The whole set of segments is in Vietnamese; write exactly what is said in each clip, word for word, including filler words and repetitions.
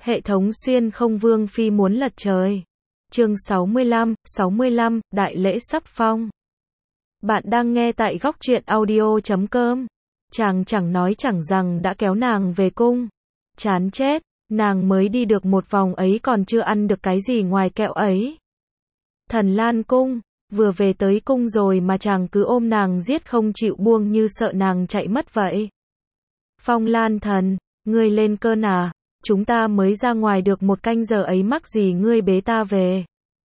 Hệ thống xuyên không vương phi muốn lật trời. Chương sáu mươi lăm, sáu mươi lăm, đại lễ sắp phong. Bạn đang nghe tại góc truyện audio chấm com. Chàng chẳng nói chẳng rằng đã kéo nàng về cung. Chán chết, nàng mới đi được một vòng ấy còn chưa ăn được cái gì ngoài kẹo ấy. Thần Lan cung, vừa về tới cung rồi mà chàng cứ ôm nàng giết không chịu buông như sợ nàng chạy mất vậy. Phong Lan thần, ngươi lên cơn à? Chúng ta mới ra ngoài được một canh giờ ấy mắc gì ngươi bế ta về.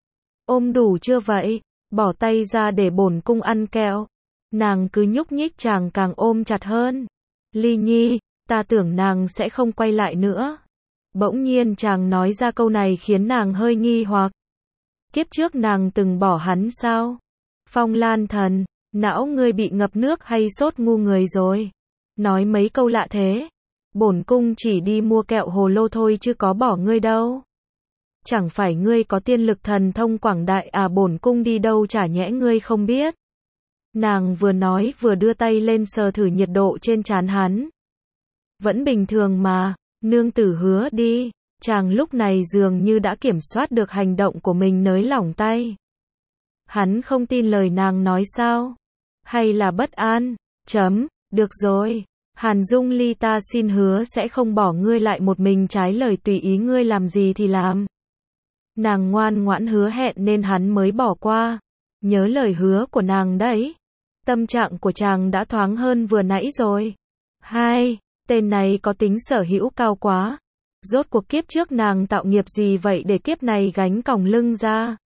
Ôm đủ chưa vậy? Bỏ tay ra để bổn cung ăn kẹo. Nàng cứ nhúc nhích chàng càng ôm chặt hơn. Ly Nhi, ta tưởng nàng sẽ không quay lại nữa. Bỗng nhiên chàng nói ra câu này khiến nàng hơi nghi hoặc. Kiếp trước nàng từng bỏ hắn sao? Phong Lan thần, não ngươi bị ngập nước hay sốt ngu người rồi? Nói mấy câu lạ thế. Bổn cung chỉ đi mua kẹo hồ lô thôi chứ có bỏ ngươi đâu. Chẳng phải ngươi có tiên lực thần thông quảng đại à, bổn cung đi đâu chả nhẽ ngươi không biết. Nàng vừa nói vừa đưa tay lên sờ thử nhiệt độ trên trán hắn. Vẫn bình thường mà, nương tử hứa đi. Chàng lúc này dường như đã kiểm soát được hành động của mình, nới lỏng tay. Hắn không tin lời nàng nói sao? Hay là bất an? Chấm, được rồi. Hàn Dung Ly, ta xin hứa sẽ không bỏ ngươi lại một mình trái lời, tùy ý ngươi làm gì thì làm. Nàng ngoan ngoãn hứa hẹn nên hắn mới bỏ qua. Nhớ lời hứa của nàng đấy. Tâm trạng của chàng đã thoáng hơn vừa nãy rồi. Hai, tên này có tính sở hữu cao quá. Rốt cuộc kiếp trước nàng tạo nghiệp gì vậy để kiếp này gánh còng lưng ra.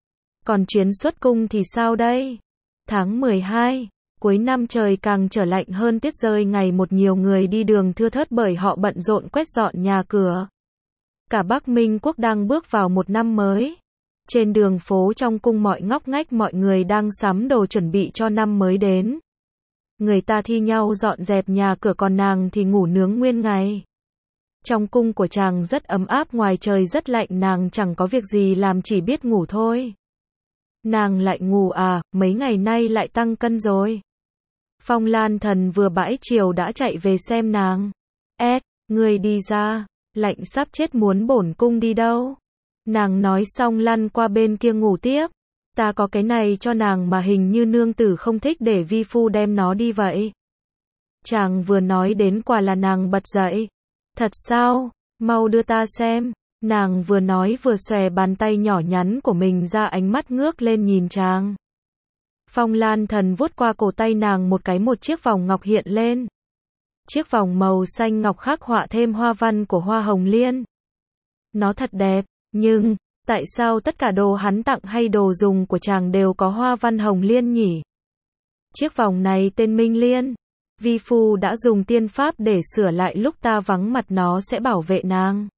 Còn chuyến xuất cung thì sao đây? Tháng mười hai, cuối năm trời càng trở lạnh hơn, tiết rơi ngày một, nhiều người đi đường thưa thớt bởi họ bận rộn quét dọn nhà cửa. Cả Bắc Minh quốc đang bước vào một năm mới. Trên đường phố trong cung mọi ngóc ngách mọi người đang sắm đồ chuẩn bị cho năm mới đến. Người ta thi nhau dọn dẹp nhà cửa, còn nàng thì ngủ nướng nguyên ngày. Trong cung của chàng rất ấm áp, ngoài trời rất lạnh, nàng chẳng có việc gì làm chỉ biết ngủ thôi. Nàng lại ngủ à, mấy ngày nay lại tăng cân rồi. Phong Lan thần vừa bãi chiều đã chạy về xem nàng. Ét, ngươi đi ra, lạnh sắp chết, muốn bổn cung đi đâu? Nàng nói xong lăn qua bên kia ngủ tiếp. Ta có cái này cho nàng mà hình như nương tử không thích, để vi phu đem nó đi vậy. Chàng vừa nói đến quà là nàng bật dậy. Thật sao? Mau đưa ta xem. Nàng vừa nói vừa xòe bàn tay nhỏ nhắn của mình ra, ánh mắt ngước lên nhìn chàng. Phong Lan thần vuốt qua cổ tay nàng một cái, một chiếc vòng ngọc hiện lên. Chiếc vòng màu xanh ngọc khắc họa thêm hoa văn của hoa hồng liên. Nó thật đẹp, nhưng tại sao tất cả đồ hắn tặng hay đồ dùng của chàng đều có hoa văn hồng liên nhỉ? Chiếc vòng này tên Minh Liên. Vi phu đã dùng tiên pháp để sửa lại, lúc ta vắng mặt nó sẽ bảo vệ nàng.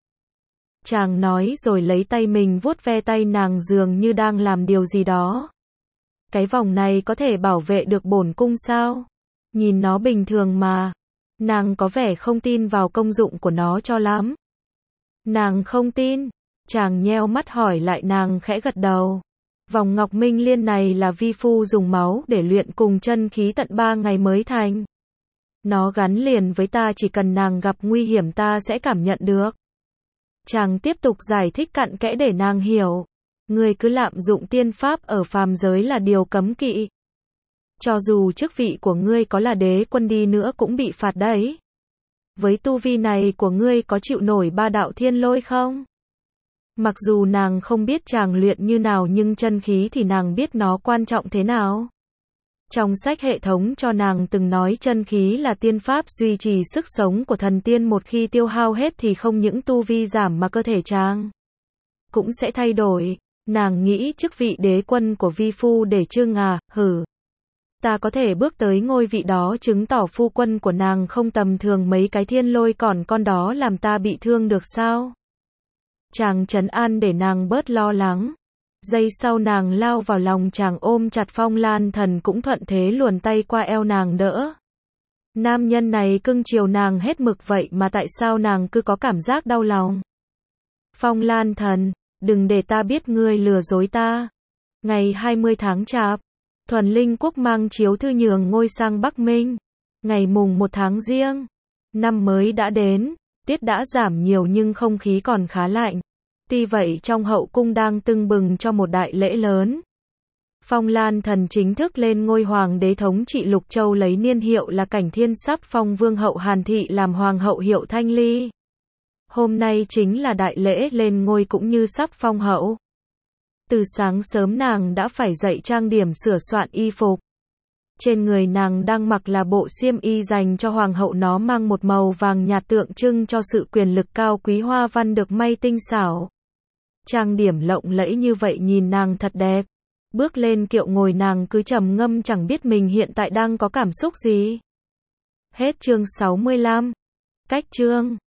Chàng nói rồi lấy tay mình vuốt ve tay nàng, dường như đang làm điều gì đó. Cái vòng này có thể bảo vệ được bổn cung sao? Nhìn nó bình thường mà. Nàng có vẻ không tin vào công dụng của nó cho lắm. Nàng không tin. Chàng nheo mắt hỏi lại, nàng khẽ gật đầu. Vòng ngọc Minh Liên này là vi phu dùng máu để luyện cùng chân khí tận ba ngày mới thành. Nó gắn liền với ta, chỉ cần nàng gặp nguy hiểm ta sẽ cảm nhận được. Chàng tiếp tục giải thích cặn kẽ để nàng hiểu. Người cứ lạm dụng tiên pháp ở phàm giới là điều cấm kỵ. Cho dù chức vị của ngươi có là đế quân đi nữa cũng bị phạt đấy. Với tu vi này của ngươi có chịu nổi ba đạo thiên lôi không? Mặc dù nàng không biết chàng luyện như nào, nhưng chân khí thì nàng biết nó quan trọng thế nào. Trong sách hệ thống cho nàng từng nói chân khí là tiên pháp duy trì sức sống của thần tiên, một khi tiêu hao hết thì không những tu vi giảm mà cơ thể chàng cũng sẽ thay đổi. Nàng nghĩ chức vị đế quân của vi phu để trưng à, hử. Ta có thể bước tới ngôi vị đó chứng tỏ phu quân của nàng không tầm thường, mấy cái thiên lôi còn con đó làm ta bị thương được sao? Chàng trấn an để nàng bớt lo lắng. Giây sau nàng lao vào lòng chàng, ôm chặt. Phong Lan thần cũng thuận thế luồn tay qua eo nàng đỡ. Nam nhân này cưng chiều nàng hết mực vậy mà tại sao nàng cứ có cảm giác đau lòng? Phong Lan thần, đừng để ta biết ngươi lừa dối ta. Ngày hai mươi tháng Chạp, Thuần Linh quốc mang chiếu thư nhường ngôi sang Bắc Minh. Ngày mùng một tháng Giêng, năm mới đã đến. tiết đã giảm nhiều nhưng không khí còn khá lạnh. Tuy vậy trong hậu cung đang tưng bừng cho một đại lễ lớn. Phong Lan Thần chính thức lên ngôi hoàng đế thống trị Lục Châu lấy niên hiệu là Cảnh Thiên, sắp phong vương hậu Hàn Thị làm hoàng hậu hiệu Thanh Ly. Hôm nay chính là đại lễ lên ngôi cũng như sắp phong hậu. Từ sáng sớm nàng đã phải dậy trang điểm sửa soạn y phục. Trên người nàng đang mặc là bộ xiêm y dành cho hoàng hậu, nó mang một màu vàng nhạt tượng trưng cho sự quyền lực cao quý, hoa văn được may tinh xảo. Trang điểm lộng lẫy như vậy nhìn nàng thật đẹp. Bước lên kiệu ngồi nàng cứ trầm ngâm chẳng biết mình hiện tại đang có cảm xúc gì. Hết chương sáu mươi lăm. Cách chương